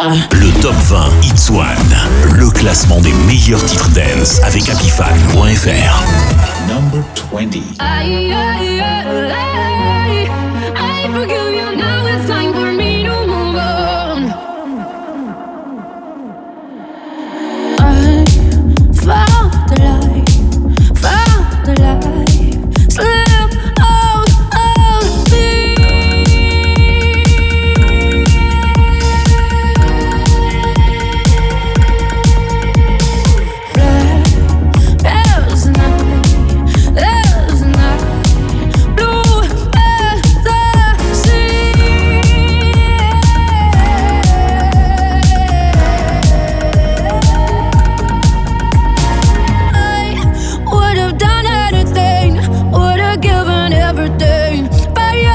Le Top 20 Hits One, le classement des meilleurs titres dance avec Apifan.fr. Number 20. I forgive you, now it's time for me to move on. I found the light, slip out of me. There's a night, blue as the sea. I would have done anything, would have given everything, but yeah,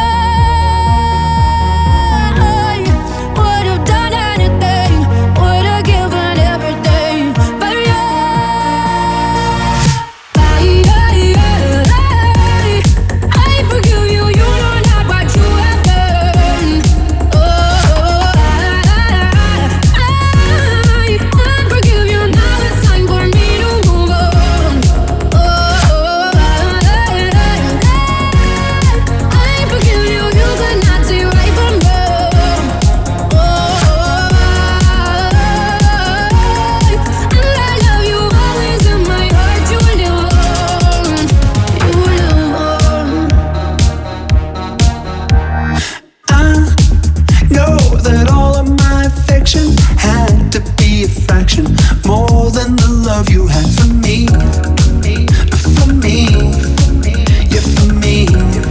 I would have done anything, would have given everything, but I forgive you, you know not what you have done. Oh, I forgive you, now it's time for me to move on. Oh, I forgive you, you could not see right from wrong. Oh, and I love you always in my heart, you live on. You live on. I know that all of my affection had to be a fraction more than the love you had for me. For me, yeah, for me.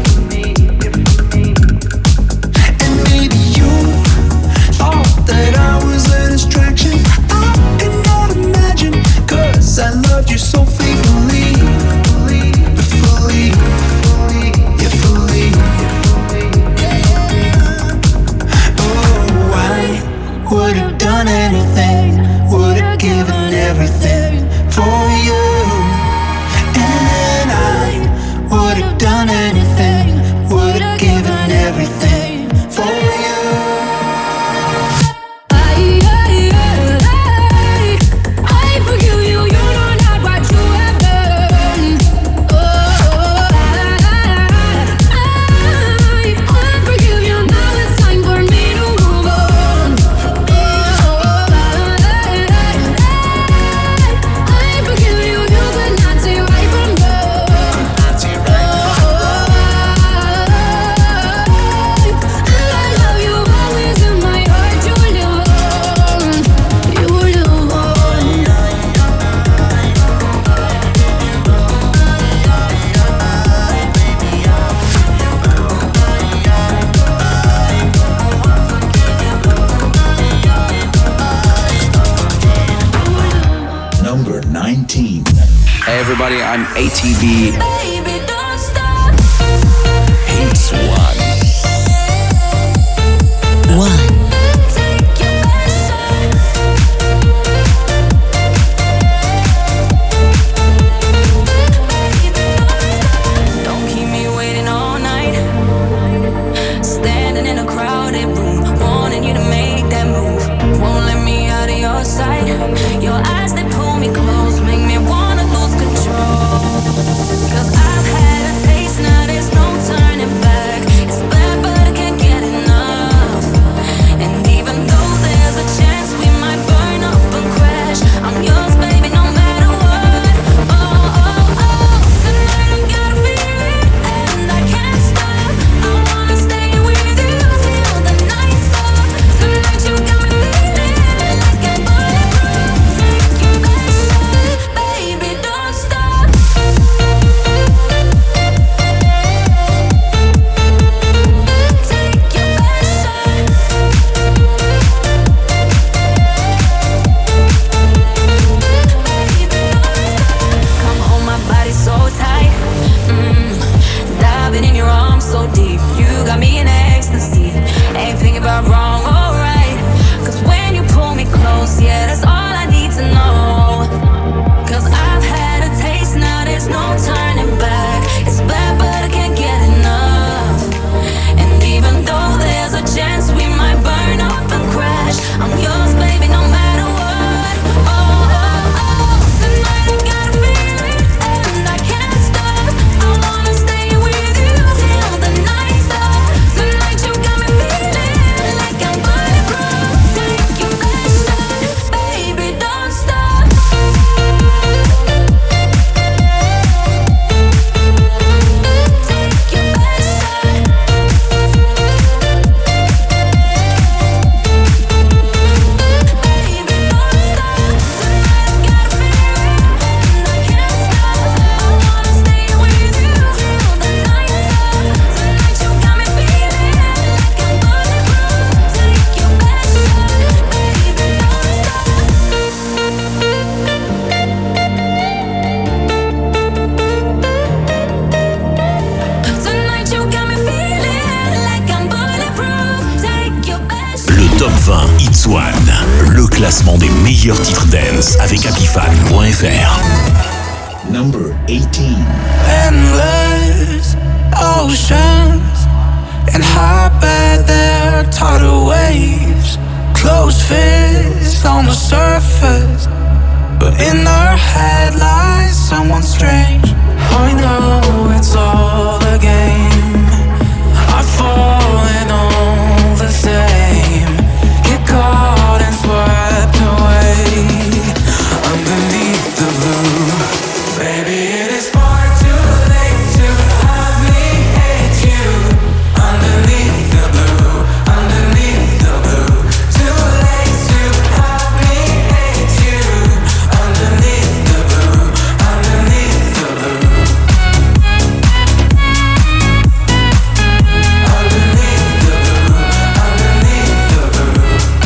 And maybe you thought that I was a distraction. I cannot imagine, 'cause I loved you so faithfully. Fully, yeah, fully. Oh, I would have done anything, would have given everything for you. And I would have done anything, would have given everything for you. I forgive you, you know not what you have done. Oh, I forgive you, now it's time for me to move on. Oh, I forgive you, you could not see right from wrong. And I love you always in my heart, you live on. You live on. Number 19. Hey everybody, I'm ATV. Baby, don't stop. Hits One. Take your best shot. Don't keep me waiting all night. Standing in a crowded room, wanting you to make that move. Won't let me out of your sight. Your eyes, they pull me close, make me wanna lose control. 'Cause I 20 Hits One, le classement des meilleurs titres dance avec Apifan.fr. Number 18. Endless oceans and how bad their tidal waves. Closed fists on the surface, but in her head lies someone strange. I know it's all a game. I fall in all the same. Get caught and swept away underneath the blue. Baby, it is far too late to have me hate you. Underneath the blue, underneath the blue. Too late to have me hate you. Underneath the blue, underneath the blue. Underneath the blue, underneath the blue.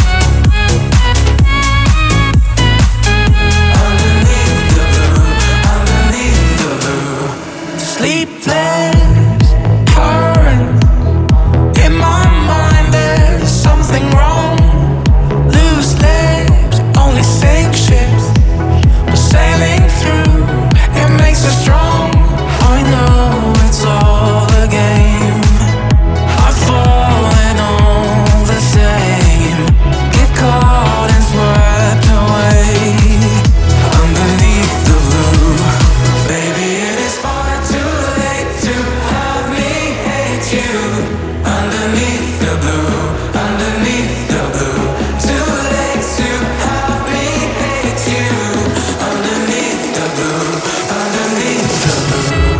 Underneath the blue, underneath the blue. Sleepless, current. In my mind there's something wrong. Loose lips, only sink ships. We're sailing through, it makes us strong. I know it's all a game. I fall in all the same. Get caught and swept away underneath the blue. Baby, it is far too late to have me hate you. Underneath the blue, underneath the blue. Too late to have me hate you. Underneath the blue, underneath the blue.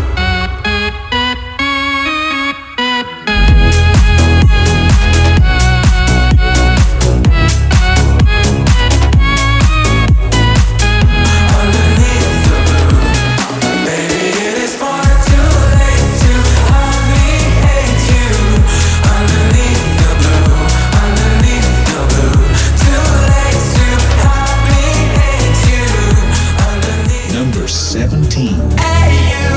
Underneath the blue. Baby, it is far too late to have me hate you. Underneath the blue, underneath the blue. Too late to have me hate you. Underneath. Number 17. Hey you.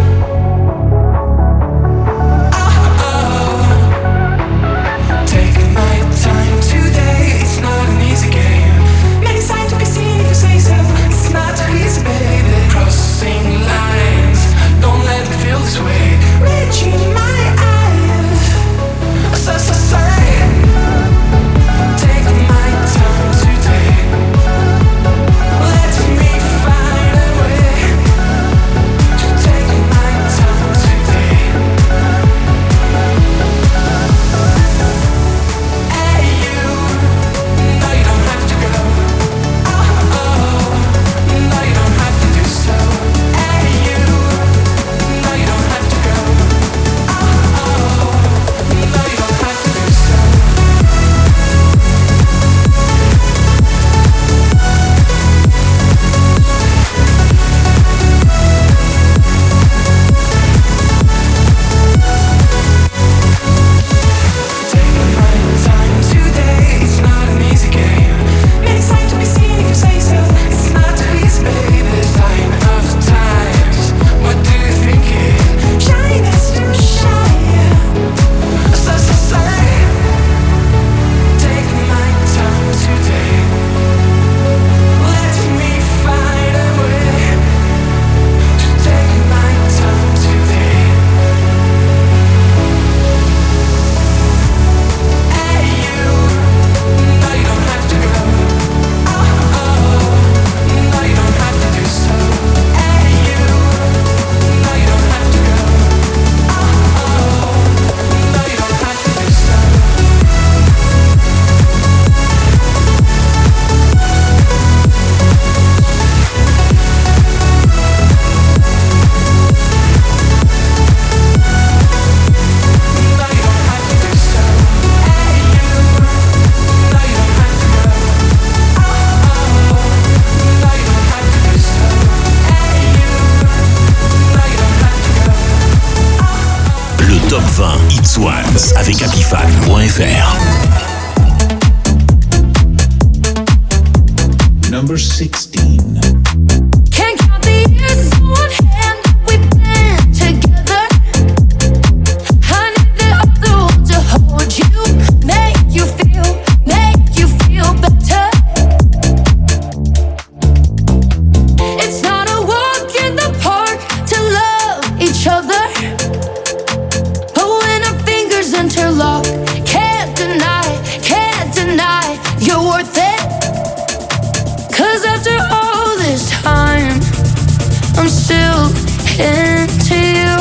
Taking my time today, it's not an easy game. Many signs to be seen if you say so. It's not too easy, baby. Crossing lines, don't let me feel this way. Reaching my eyes, so sorry. Taking my time today. Let me find a way to take my time today. Hey you, no you don't have to go. No you don't have to do so. Hey you, no you don't have to go. No you don't have to do so. Taking my time today, it's not an easy game. Many signs to be seen if you say so. It's not too easy, baby. Sign of the times. What do you think it? Shine is too shy. So sorry. Taking my time today. Let me find a way to take my time today. Hey you, no you don't have to go. No you don't have to do so. Hey you, no you don't have to go. No you don't have to do so. No you don't have to do so. Hey you, no you don't have to go. No you don't have to do so. Hey you, no you don't have to go. Le top 20 Hits One avec Apifan.fr. Number 16. Can't count the years on one hand we've been together. I need the other one to hold you, make you feel, make your luck. Can't deny you're worth it. 'Cause after all this time, I'm still into you.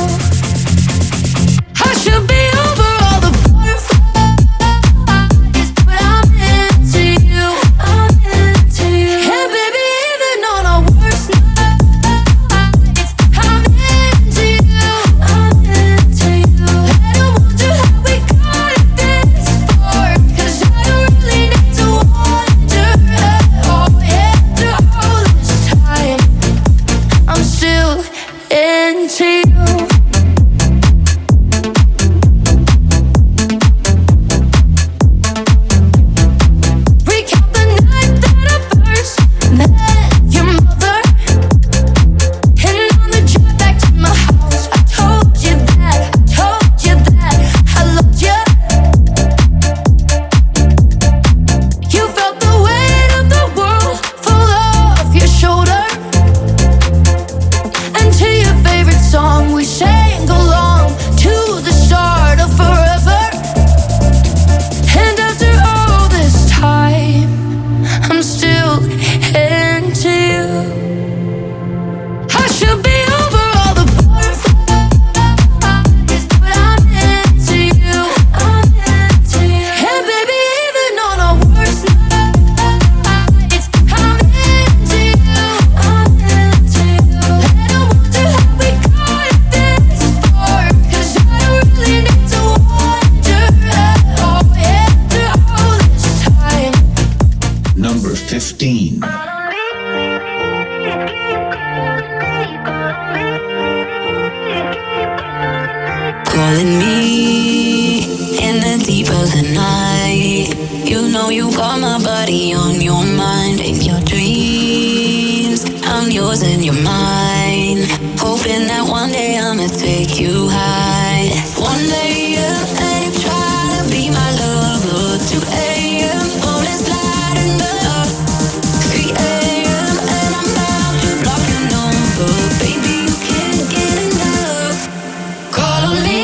I should be over all the butterflies, but I'm into you. I'm into you. And baby, even on our worst nights, I'm into you. I'm into you. And I wonder how we got it this far, 'cause I don't really need to wonder at all. After all this time, I'm still into you. Recount the night that I first met your mother, and on the drive back to my house, I told you that I loved you. You felt the weight of the world fall off your shoulder, and to your favorite song we sang along to the start of forever. And after all this time, I'm still into you. I should be over all the butterflies, but I'm into you. I'm into you. And baby, even on our worst nights, I'm into you. I'm into you. And I wonder how we got it this far, 'cause I don't really need to wonder at all. After all this time. Number 15. Calling me in the deep of the night. You know you got my body on your mind. In your dreams, I'm yours and you're mine. Hoping that one day I'ma take you high. One day and you try to be my lover. 2 a.m. phone is lighting up. 3 a.m. and I'm about to block your number. Baby, you can't get enough. Call on me.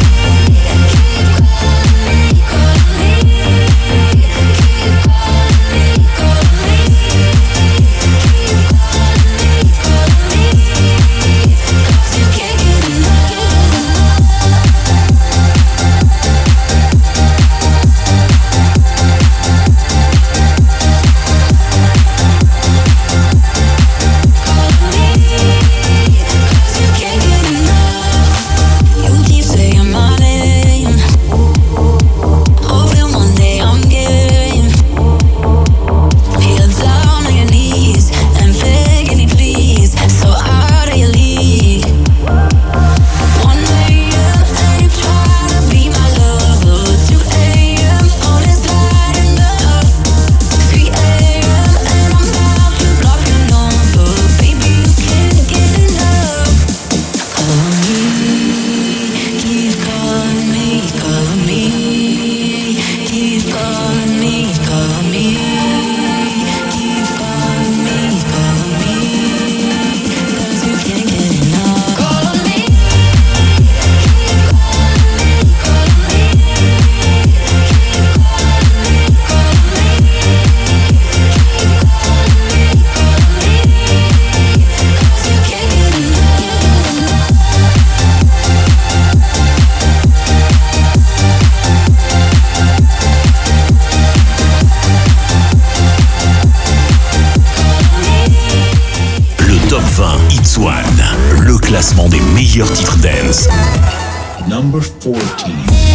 Le classement des meilleurs titres dance. Number 14.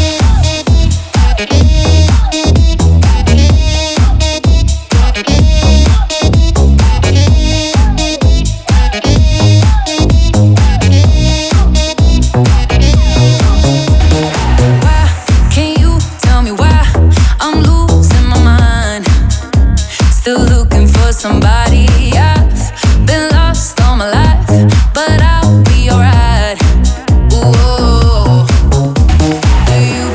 Somebody I've been lost all my life, but I'll be alright. Ooh, do you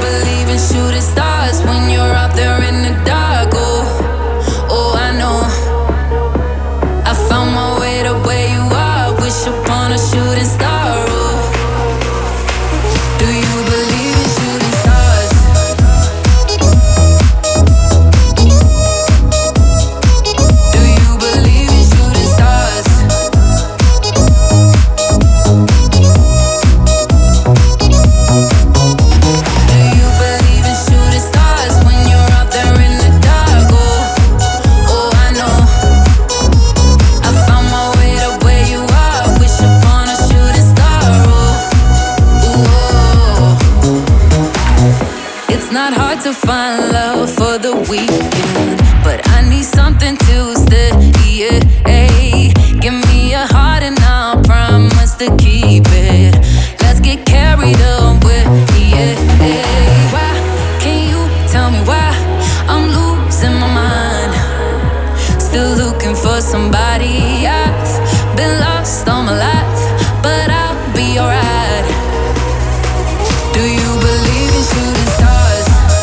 It's not hard to find love for the weekend, but I need something to steady it. Give me a heart and I'll promise to keep it. Let's get carried away. Why can you tell me why I'm losing my mind? Still looking for somebody. I've been lost all my life, but I'll be alright. Do you believe in shooting stars?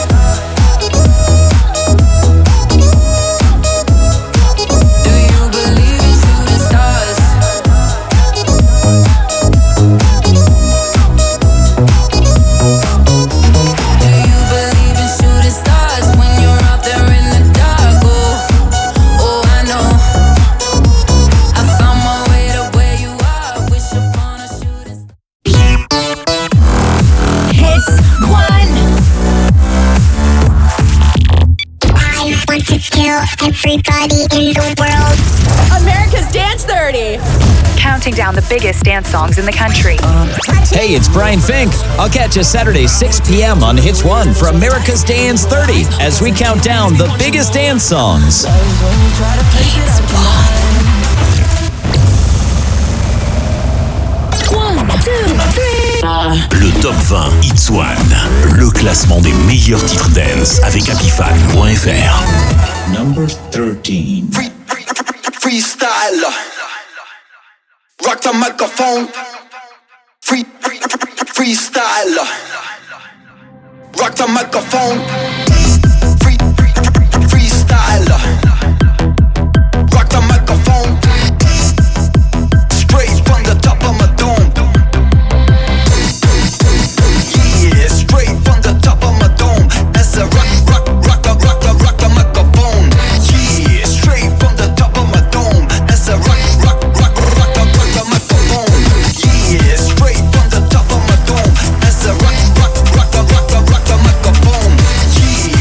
Do you believe in shooting stars? Do you believe in shooting stars when you're out there in the dark? Oh, I know. I found my way to where you are. Wish upon a shooting star. Hits one. I want to kill everybody in the world. America's Dance 30. Counting down the biggest dance songs in the country. Hey, it's Brian Fink. I'll catch you Saturday, 6 p.m. on Hits 1 for America's Dance 30 as we count down the biggest dance songs. Le Top 20 Hits 1, le classement des meilleurs titres dance avec Apifan.fr. Number 13. Freestyle. Rock the microphone. Freestyle. Rock the microphone. Freestyle. Rock the microphone. Straight from the top of my dome. Yeah, straight from the top of my dome. That's a rock the microphone. Yeah, straight from the top of my dome. That's a rock the microphone. Yeah, straight from the top of my dome. That's a rock the microphone. Yeah.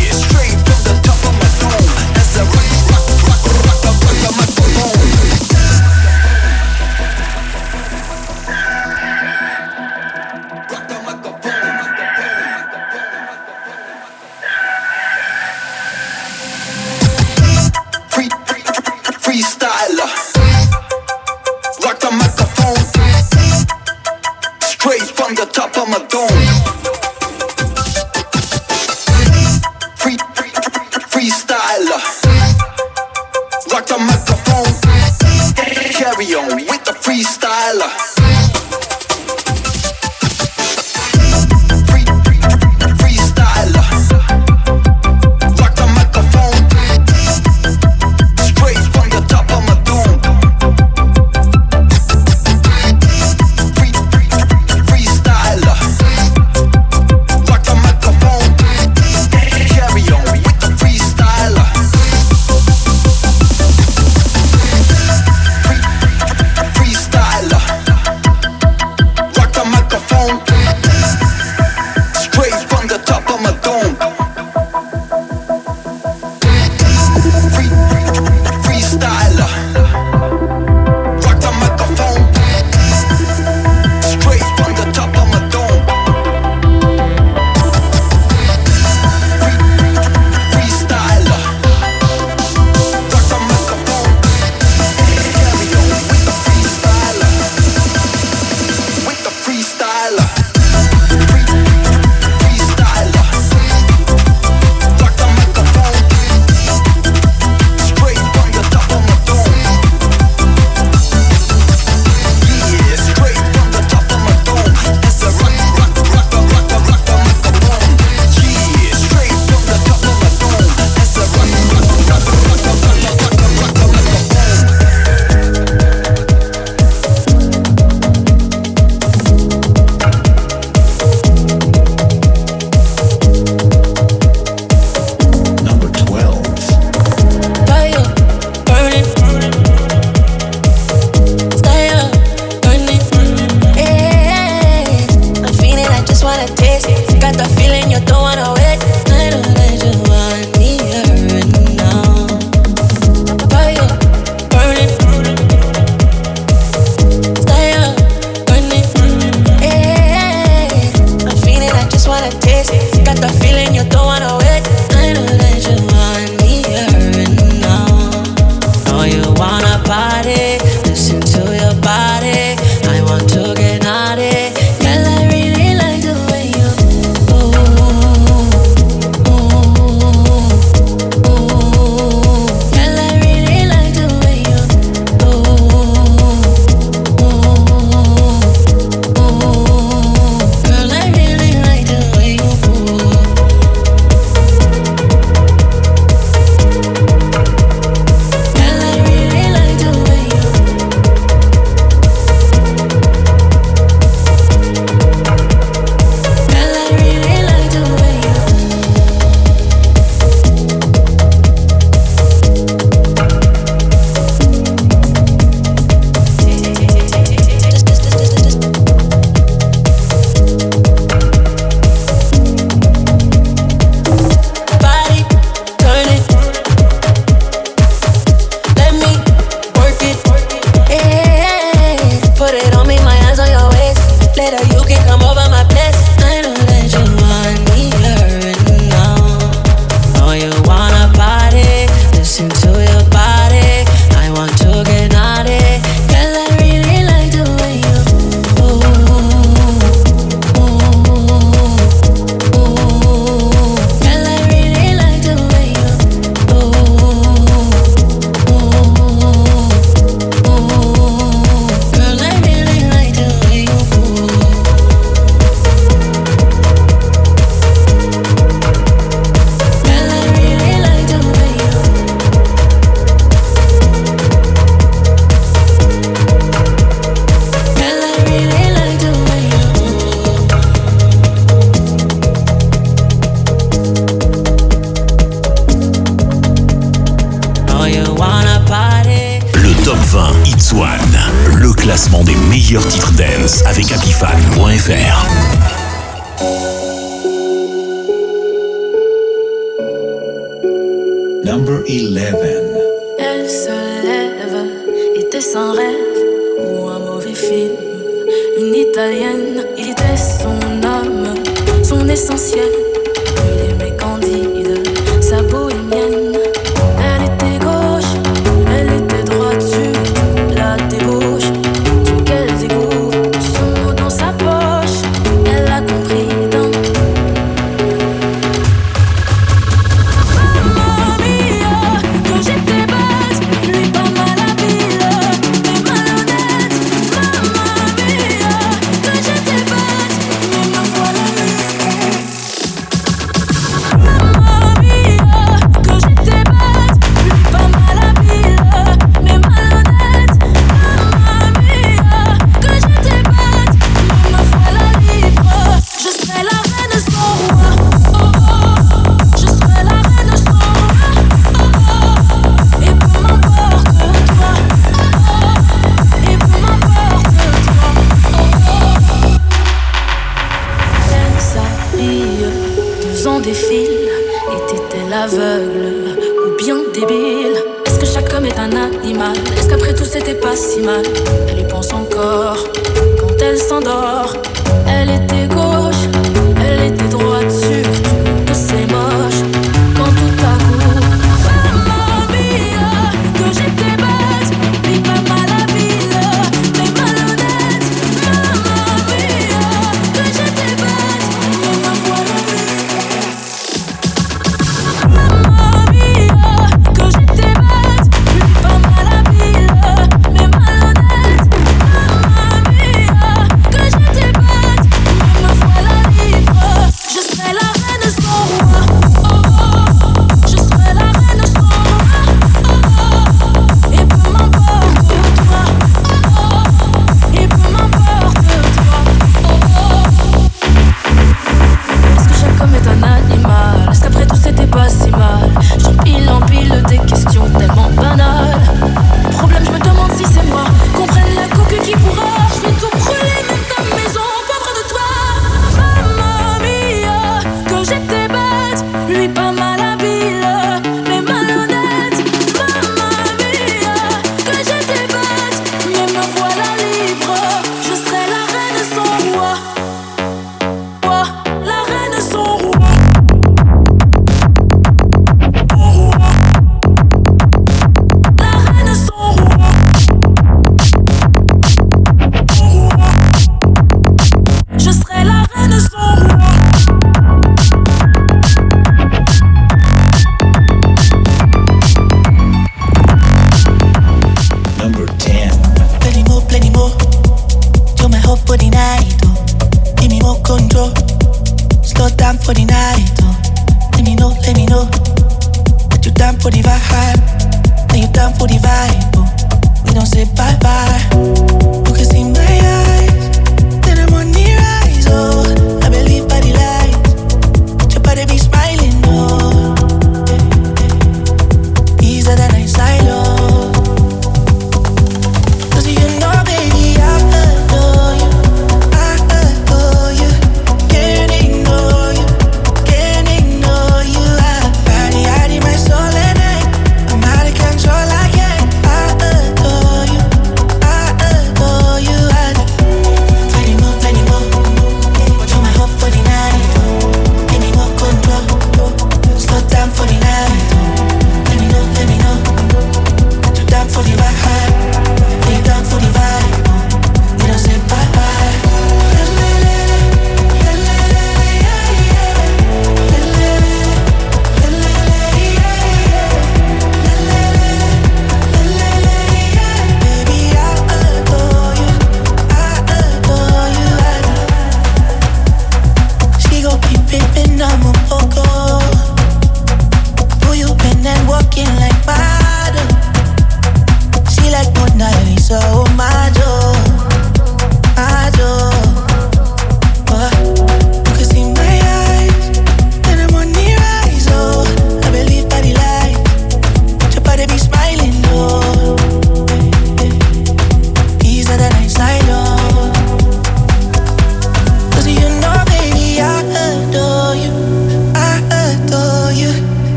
classement des meilleurs titres dance avec Apifan.fr. Number 11. Elle se lève, était sans rêve ou un mauvais film. Une italienne, il était son âme, son essentiel. Il aimait Candide, sa bohémienne. Elle était gauche, elle était droite, surtout la débauche. Dieu, quel dégoût, son mot dans sa poche, elle a compris d'un. Mamma mia, que j'étais bête, lui pas mal habile, mais malhonnête. Mamma mia, que j'étais bête, mais me voilà libre. Mamma mia, que j'étais bête, lui pas mal habile, mais malhonnête. Mamma mia, que j'étais bête, mais me voilà libre. Je serai la reine sans roi, oh oh. Je serai la reine sans roi, oh oh. Et peu m'importe toi, oh oh. Et peu m'importe toi, oh oh. Elle s'habille, 2 ans défilent. Était-elle aveugle ou bien débile? Est-ce que chaque homme est un animal? Est-ce qu'après tout c'était pas si mal? Elle y pense encore quand elle s'endort. Elle était gauche, elle était droite, surtout que c'est moche. Quand tout à coup, mamma mia, que j'étais bête, lui pas mal habile, mais malhonnête. Mamma mia, que j'étais bête, mais me voilà libre. Mamma mia, que j'étais bête, lui pas mal habile, mais malhonnête. Mamma mia, que j'étais bête, mais me voilà libre. Je serai la reine sans roi, oh oh. Je serai la reine sans roi, oh oh. Et peu m'importe toi, oh oh. Et peu m'importe toi, oh oh. Est-ce que chaque homme est un animal? Est-ce qu'après tout c'était pas si mal? J'empile en pile des questions tellement banales. Problème, je me demande si c'est moi. Comprenne la coque qui pourra. Je vais tout brûler, même ta maison, pauvre de toi. Mamma mia, que j'étais bête, lui pas mal habile, mais malhonnête. Mamma mia, que j'étais bête, mais me voilà libre. Je serai la reine sans roi, la reine sans roi. La reine sans roi. Je serai la reine sans roi. Number 10. Plenty more. Do my hope for the night, oh. Give me more control. Slow down for the night, oh. Let me know. That you down for the vibe. That you down for the vibe, oh. We don't say bye bye. You can see my eyes. Then I'm on the rise, oh. I believe by the light. Your body be smiling, oh. Easier than I silo. Cause you know, baby, I adore you. I adore you. Can't ignore you. Can't ignore you. I in my soul and I'm out of control. I can't. I adore you. I adore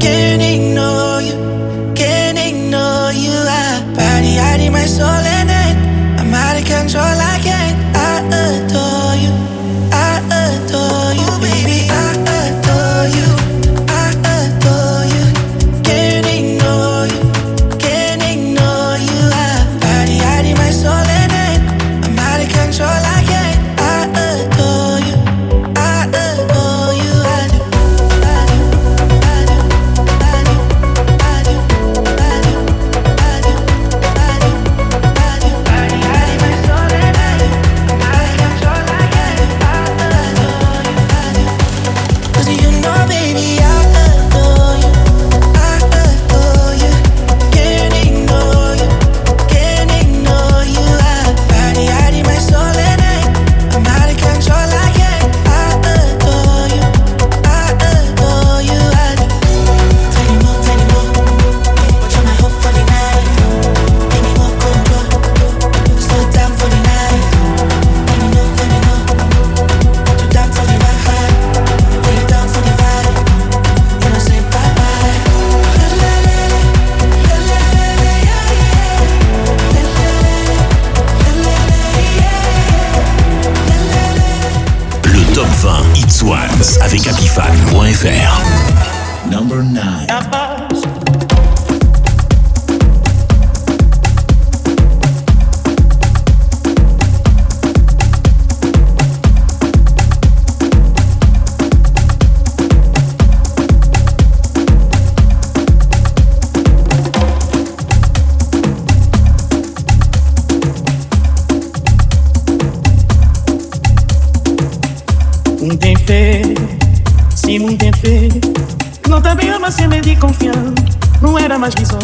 Can't ignore you, can't ignore you. Body hiding my soul in it. I'm out of control, I can't. I adore you, I adore you, baby. I adore you, I adore you. Can't ignore you, can't ignore you. Body hiding my soul in it. I'm out of control, I can't. I adore you, I adore you. I do, I do, I do, I do, I do, I do, I do, I do, I do. Body hiding my soul in it. I'm out of control, I can't. I adore you, I do. 'Cause you know, baby, I adore you, I adore you. Can't ignore you, can't ignore you. Body hiding my soul in it. I'm out of control, I can't. I adore you, I adore you. I do. Tiny more, but you're my hope for the night. Give me more control, slow down for the night. Let me know, too down for the ride. Lay you down for the vibe. You don't say bye bye. La la la la, la la la la, yeah yeah. La la la la, la la la, yeah. La la la. Le top 20 Hits Ones avec Apifan.fr. Number 9. Tem fé, se não tem fé, não também ama sem medo de confiar, não era mais visão.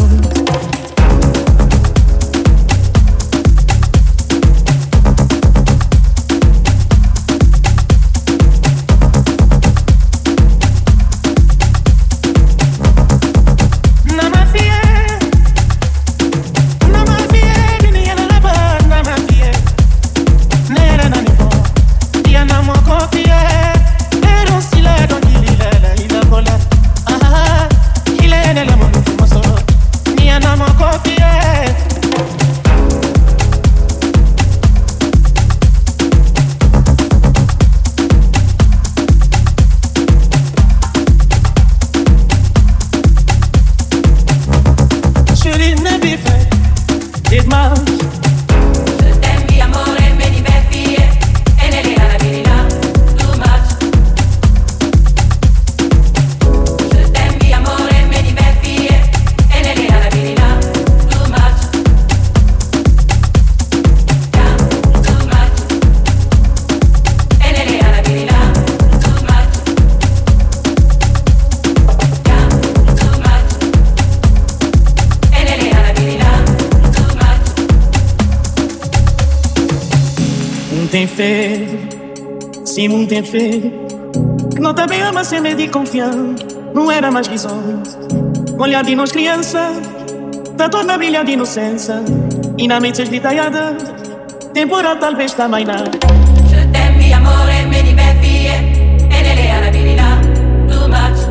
Tem fé, se não tem fé, não também ama sem medo de confiar, não era mais visões. Olhar de nós criança, da dor na brilha de inocência, e na mente esgritaiada, temporal talvez também não. Je t'aime, amore, me di belle fille, e nelle arabilità, too much.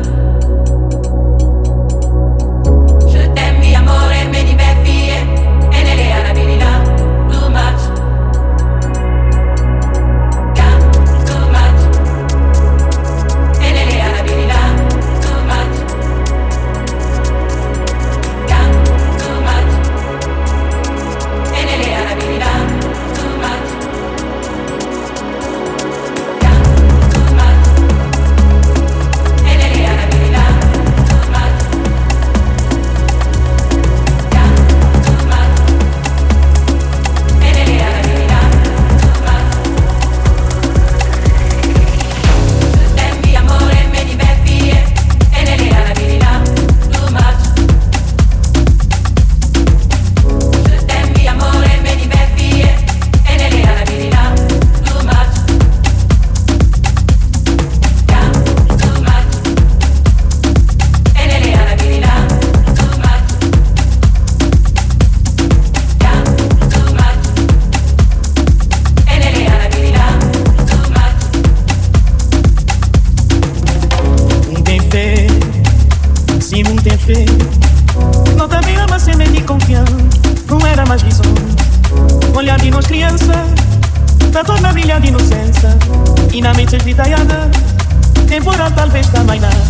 Je t'aime, amore, me di belle fille, e nelle arabilità, too much. Se muito é feio, não também ama sem medo e confiança. Não era mais visão. Olhar de nós criança, da torna brilhar de inocência. E na mente esgritaiada, temporal talvez também não.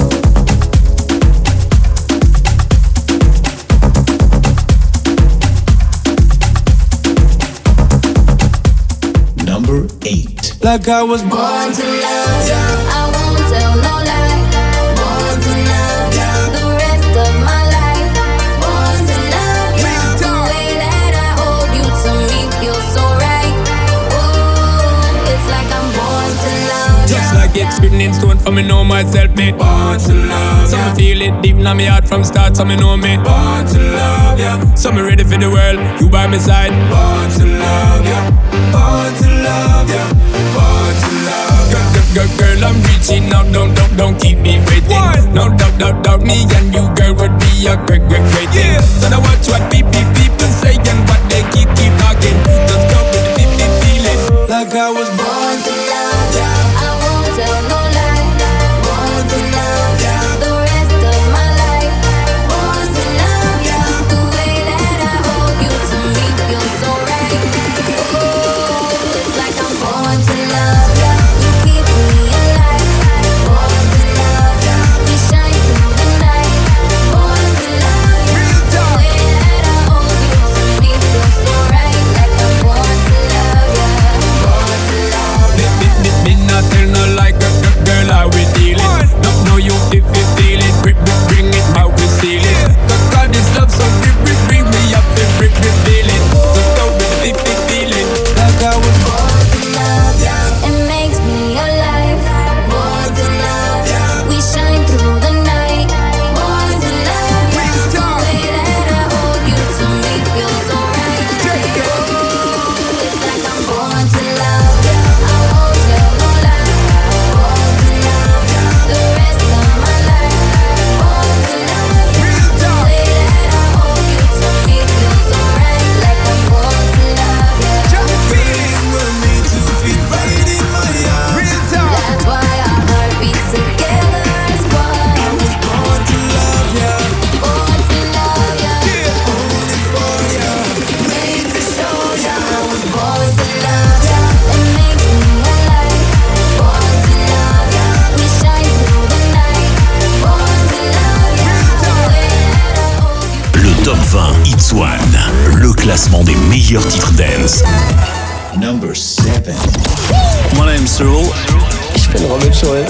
Number 8. Like I was born to love, yeah. I won't tell no lie. Born to love, yeah. The rest of my life. Born to love, yeah. The way that I hold you to me feels so right. Oh, it's like I'm born to love, just like it's written in stone for me know myself, me born to love, so me feel it deep in my heart from start, so me know me born to love, yeah. So me ready for the world, you by my side. Born to love, yeah. Born to love, yeah. Born to love. Girl, I'm reaching out, don't keep me waiting. What? No doubt, me and you, girl, would be a great thing. Yeah. So now watch what people say and what they keep talking. Just go with the feeling. Like I was born to love, yeah. I won't tell no lie. Born to love, yeah. The rest of my life. Born to love, yeah. The way that I hold you to me feels so right. Oh, it's like I'm born to love, yeah. You keep me alive. Born to love, yeah. We shine through the night. Born to love, yeah. The way that I hold you to me feels so right. Like I'm born to love, yeah. Born to love, yeah. Me not tell no like a girl how we dealing. No you feel it, bring it how we seal it. God this love so bring me up and bring feel it. Just go with the feeling. Like I was born to love, yeah. It makes me alive. Born to love, yeah. We shine through the night. Born to love, yeah. The way that I hold you to me feels so right. Oh, it's like I'm born to love, yeah. I won't tell no lie. Born to love, yeah. The rest of my life. Born to love, yeah. The way that I hold you to me feels so right. Like I'm born to love, yeah. Feeling will need to feel right in my arms. That's why our heart beats together as one. I was born to love ya. Born to love ya. Yeah, only for ya. Made to show ya. I was born to love ya. It makes me alive. Born to love ya. We shine through the night. Born to love ya. The way that I hold you. Le top 20 Hits One, le classement des meilleurs titres dance. Number 7. My name's Cyril. Ich bin Robin Schulz.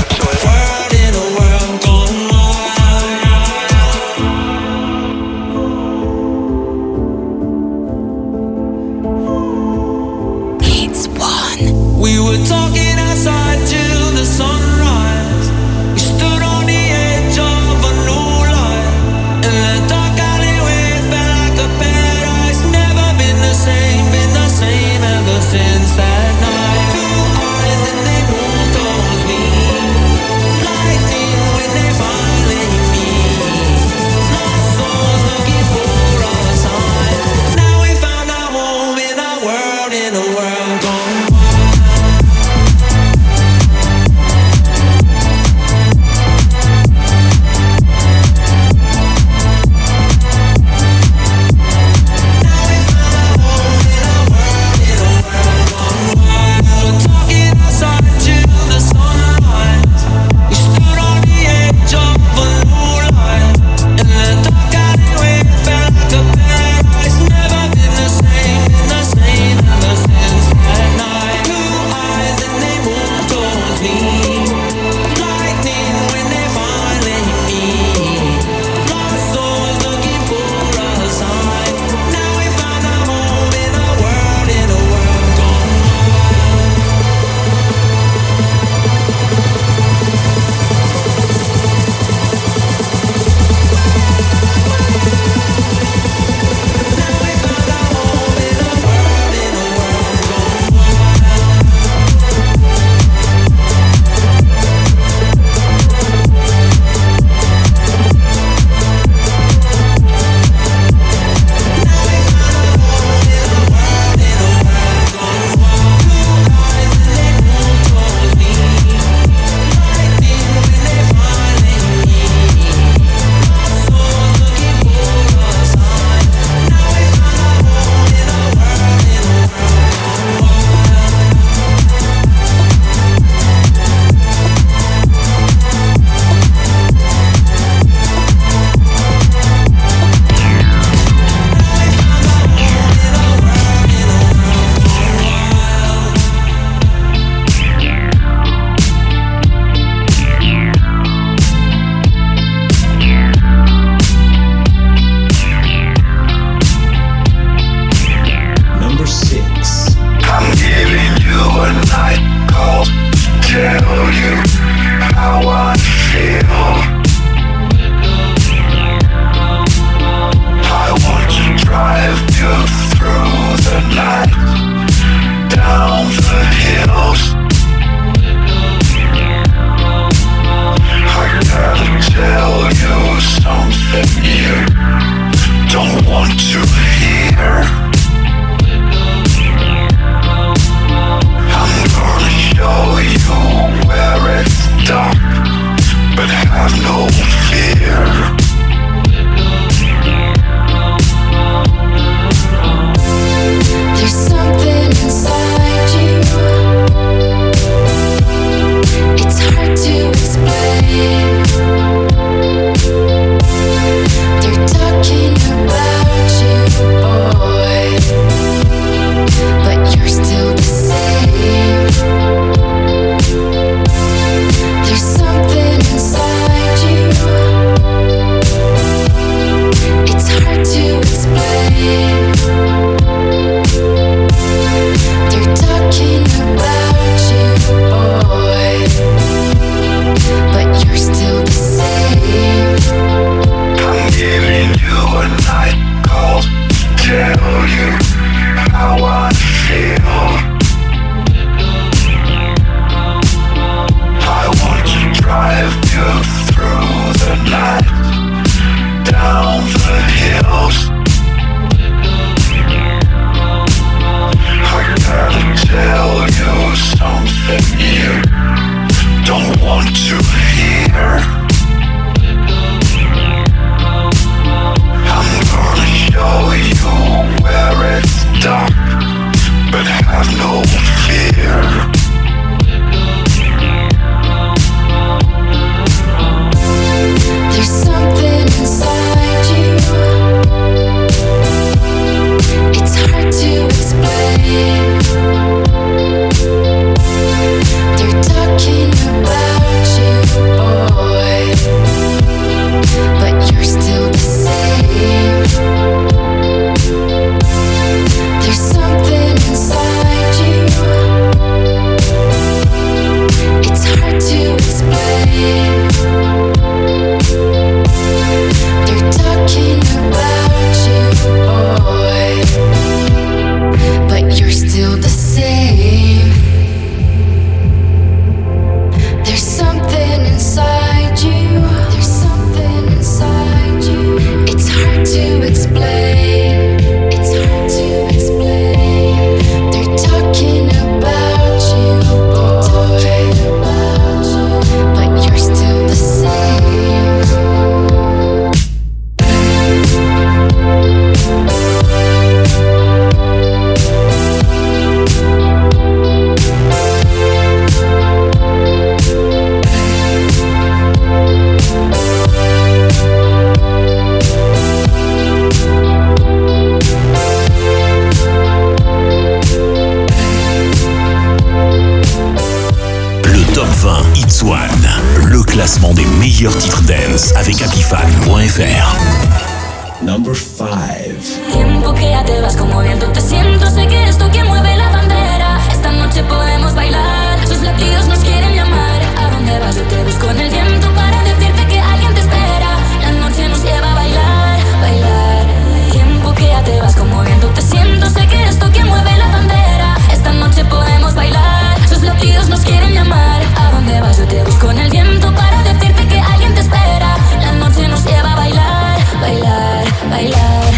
Hits One. We were talking outside till the sunrise. We stood on the edge of a new life. And the dark alleyway felt like a paradise. Never been the same ever since that night. Two eyes and they moved towards me. have no fear. There's something inside you. It's hard to explain. They're talking about you, boy, but you're still the same. There's something inside you. It's hard to explain. They're talking about you, boy, but you're still the same. I'm giving you a night call to tell you how I feel. I want to drive you through the night, down the hills. I gotta tell you something you don't want to hear. I'm gonna show you where it's dark, but have no fear. There's something inside you. It's hard to explain. They're talking about you, boy, but you're still the same. There's something inside you. It's hard to explain. They're talking about you, boy, but you're still the same. There's something inside you. There's something inside you. It's hard to explain. It's hard to explain. They're talking about you, boy, but you're still the same. Top 20 Hits One, le classement des meilleurs titres dance avec Apifan.fr. Number 5. Tiempo que ya te vas, como viento te siento. Sé que eres tú quien mueve la bandera. Esta noche podemos bailar. Sus latidos nos quieren llamar. ¿A dónde vas? Yo te busco en el viento para decirte que alguien te espera. La noche nos lleva a bailar, bailar. Tiempo que ya te vas, como viento te siento. Sé que eres tú quien mueve la bandera. Esta noche podemos bailar. Sus latidos nos quieren llamar. ¿A dónde vas? Yo te busco en el viento para decirte que alguien te espera. La noche nos lleva a bailar, bailar, bailar.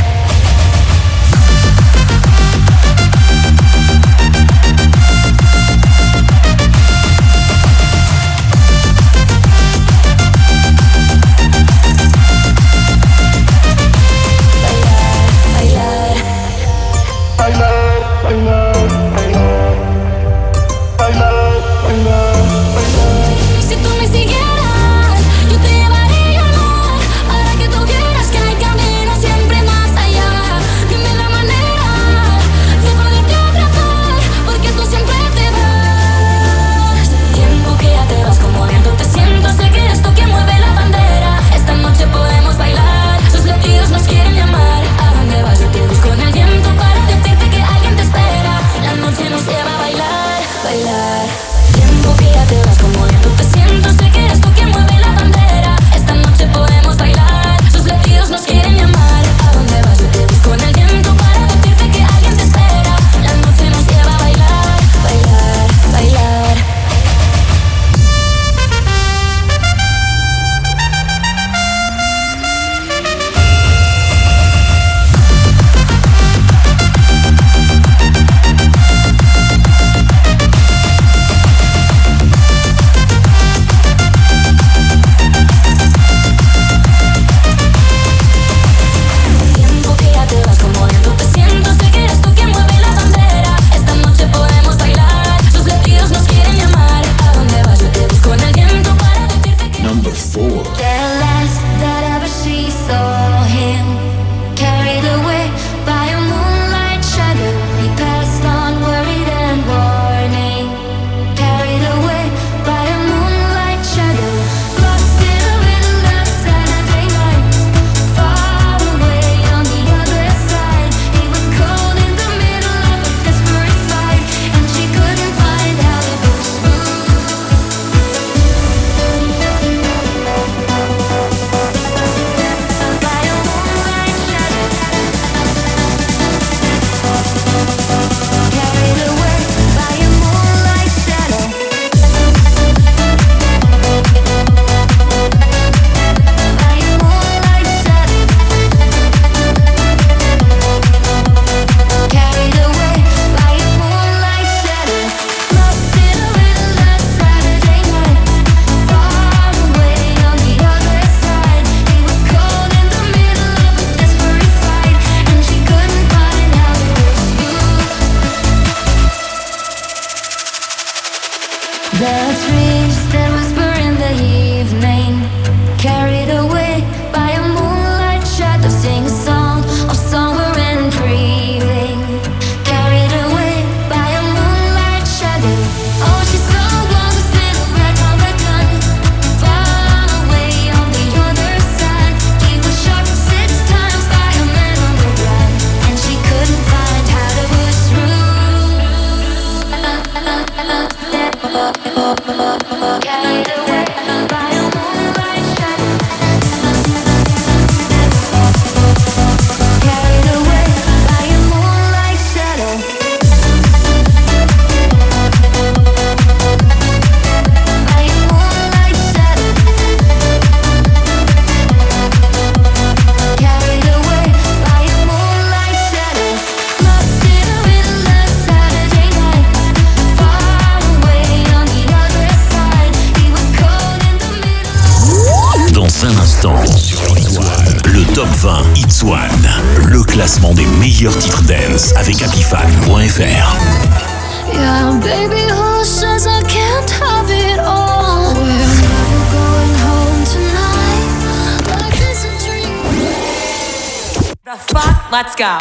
l'instant, le top 20 Hits One, le classement des meilleurs titres dance avec Apifan.fr. Yeah, baby, who says I can't have it all? We're never going home tonight. Life is a dream. The fuck? Let's go.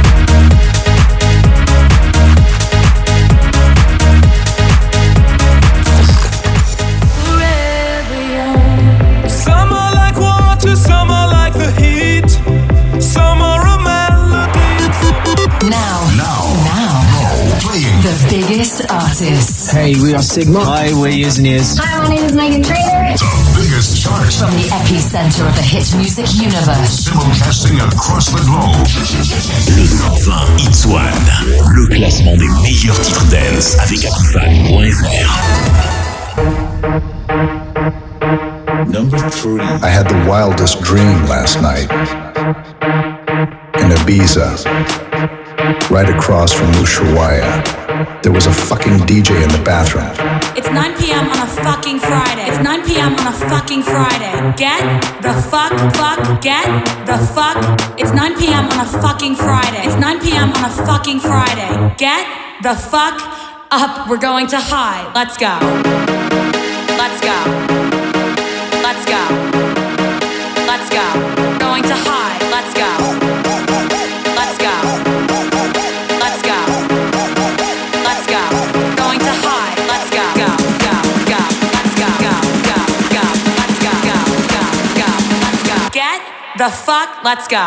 Some are like water, some are like the heat. Some are a melody. Now, playing the biggest artists. Hey, we are Sigma. Hi, we're Years and Years. Hi, my name is Megan Trainor. The biggest charts. From the epicenter of the hit music universe. Simulcasting across the globe. Le top 20 Hits One, le classement des meilleurs titres dance avec Apifan.fr. Number 3. I had the wildest dream last night. In Ibiza, right across from Ushuaia, there was a fucking DJ in the bathroom. It's 9 p.m. on a fucking Friday. It's 9 p.m. on a fucking Friday. Get the fuck, get the fuck. It's 9 p.m. on a fucking Friday. It's 9 p.m. on a fucking Friday. Get the fuck up. We're going to high. Let's go. Let's go. Let's go. Let's go. Going to high. Let's go. Let's go. Let's go. Let's go. Going to high. Let's go. Go. Go. Go. Let's go. Go. Go. Go. Let's go. Go. Go. Go. Let's go. Get the fuck. Let's go.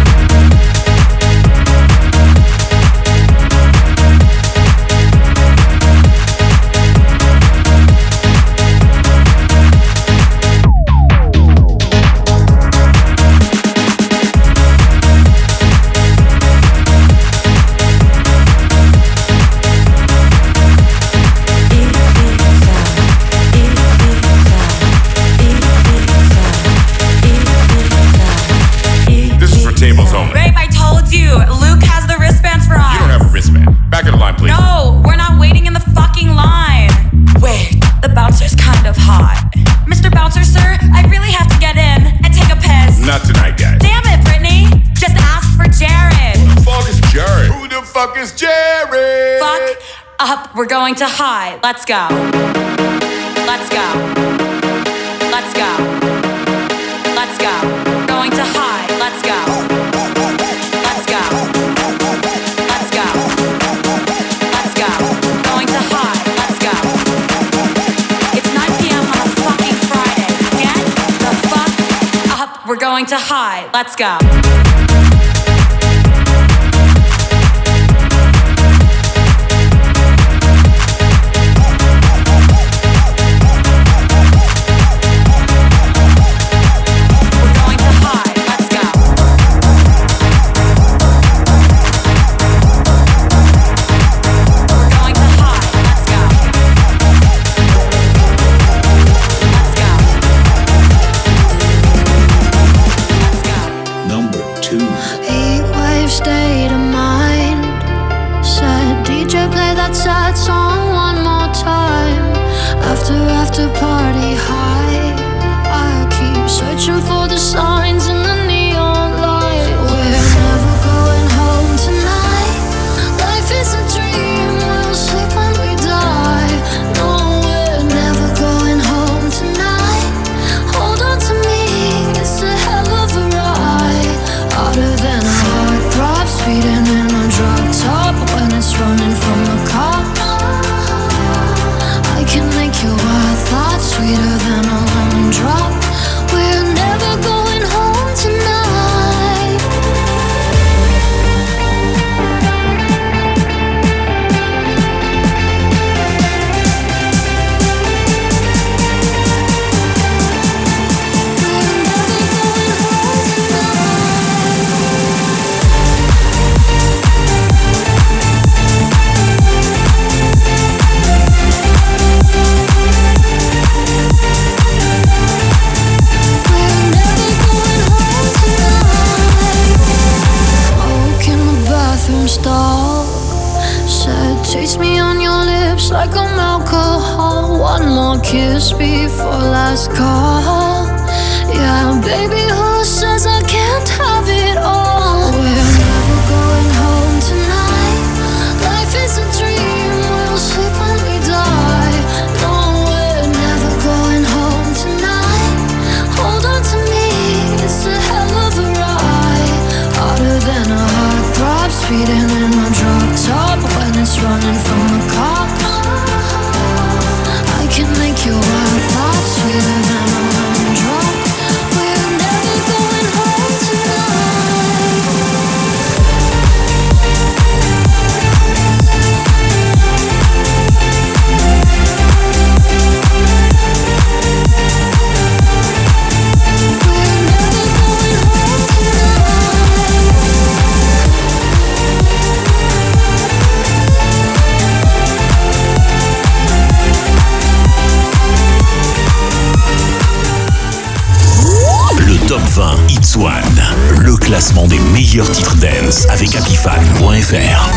Tables only. Babe, I told you. Luke has the wristbands for us. You don't have a wristband. Back of the line, please. No, we're not waiting in the fucking line. Wait, the bouncer's kind of hot. Mr. Bouncer, sir, I really have to get in and take a piss. Not tonight, guys. Damn it, Brittany. Just ask for Jared. Who the fuck is Jared? Who the fuck is Jared? Fuck up. We're going to high. Let's go. Let's go. Let's go. Let's go. Going to high. Let's go. Let's go. Let's go. Let's go. Going to high. Let's go. It's 9 p.m. on a fucking Friday. Get the fuck up. We're going to high. Let's go. kiss before last call. Yeah, baby, who says I can't have it all? We're never going home tonight. Life is a dream, we'll sleep when we die. No, we're never going home tonight. Hold on to me, it's a hell of a ride. Harder than a heartthrob, speeding in a drop top. When it's running from a cop, I can make your wild thoughts sweeter than a lemon drop. We're never going home tonight. Top 20 Hits One, le classement des meilleurs titres dance avec Apifan.fr.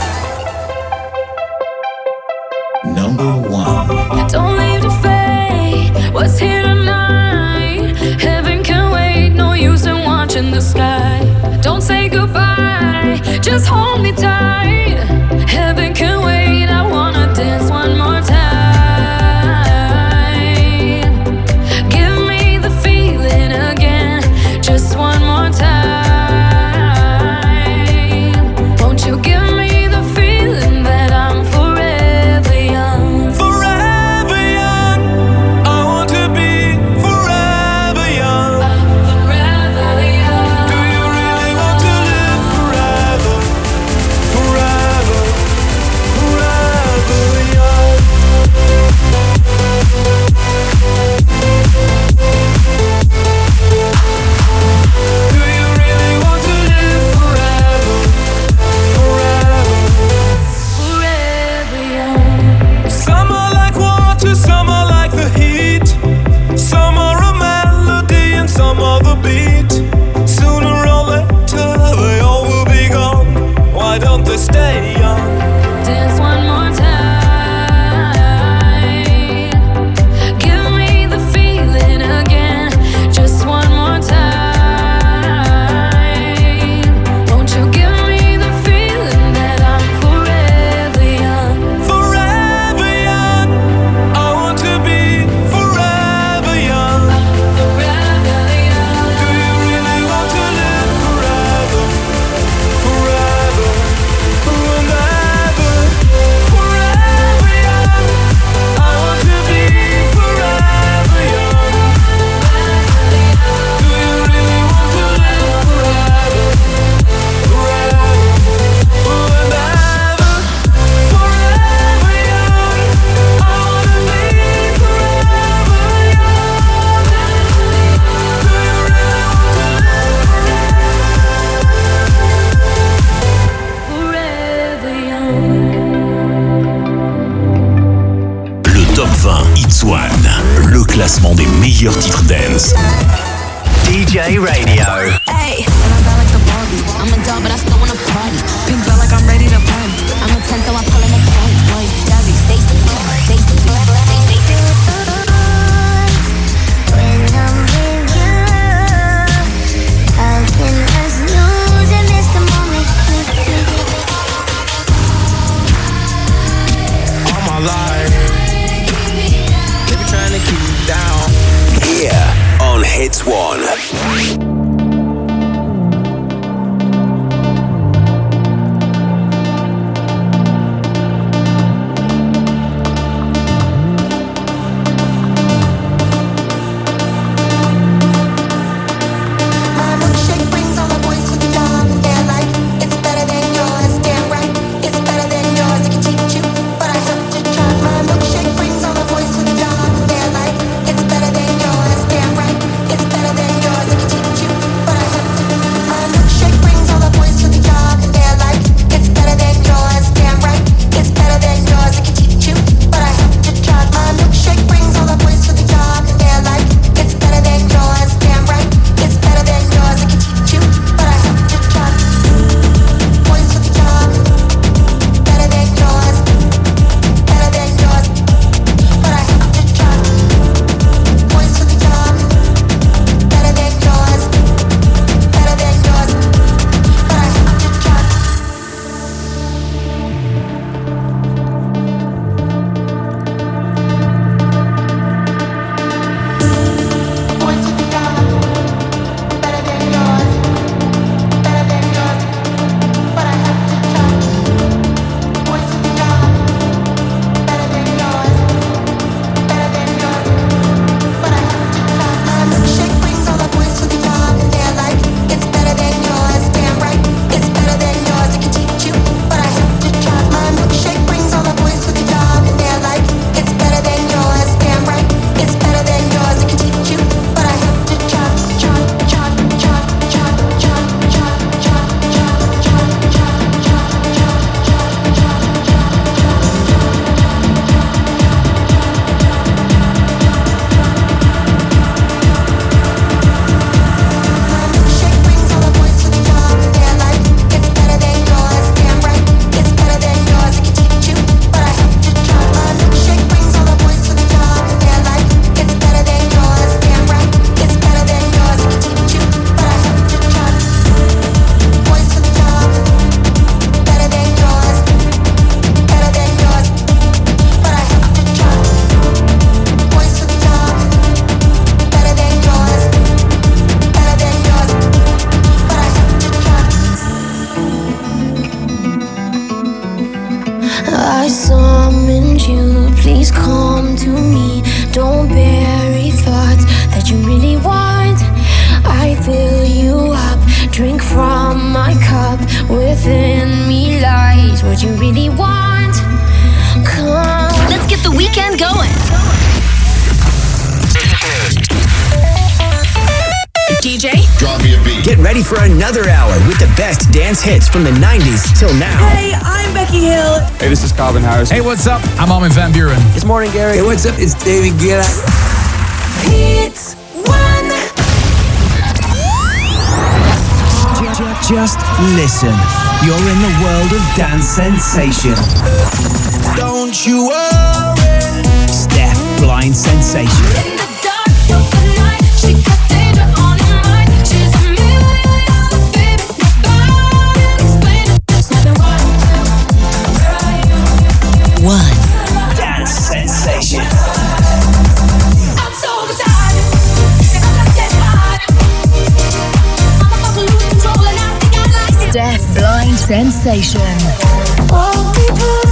Number 1. Don't leave the fate, what's here tonight? Heaven can wait, no use in watching the sky. Don't say goodbye, just hold me tight. Heaven can wait, I wanna dance one more time. Give me the feeling again, just one more time. Won't you give me the feeling that I'm forever young? Forever young, I want to be forever young. Forever young. Do you really want to live forever? Forever, forever young. Do you really want to live forever? Forever, Forever young. some are like water, some are like the heat. Some are a melody and some are the beat. Sooner or later they all will be gone. Why don't they stay young? Dance one more time. Give me the feeling again, just one more time. Won't you give me the feeling that I'm forever young? Forever young, I want to be forever young. Forever young. Do you really want to live forever? Forever, and ever. Forever young, I want to be forever young. Do you really want to live forever? Forever, and ever. Forever young, I want to be forever young. Do you really want to live Forever young. Le Top 20 Hits One, le classement des meilleurs titres dance. DJ Radio. Hey, and I feel like a Barbie. I'm a doll, but I still wanna party. Pink belt like I'm ready to party. I'm a 10, so I pull in a party. Boy, Debbie, Stacy, Stacy, When I'm with you, how can us lose and miss the moment? all my life? They be trying to keep me down. Here on Hits One. My milkshake brings all the boys to the yard and they're like, it's better than yours, damn right. It's better than yours, I can teach you, but I have to try. My milkshake brings all the boys to the yard and they're like, it's better than yours, damn right. It's better than yours, I can teach you. what you really want. Come, let's get the weekend going. DJ, drop me a beat. Get ready for another hour with the best dance hits from the 90s till now. Hey, I'm Becky Hill. Hey, this is Calvin Harris. Hey, what's up? I'm Armin van Buren. It's Morning Gary. Hey, what's up? It's David Guetta. Hits One. Just listen. You're in the world of dance sensation. Don't you worry. Steph Blind Sensation. In the dark of the night, she got danger on her mind. She's a million-dollar baby. Nobody can explain it. There's nothing wrong. Where are you? One. Dance sensation. I'm so beside it. If I just get hot, I'm about to lose control and I think I like it. Steph Blind Sensation. All people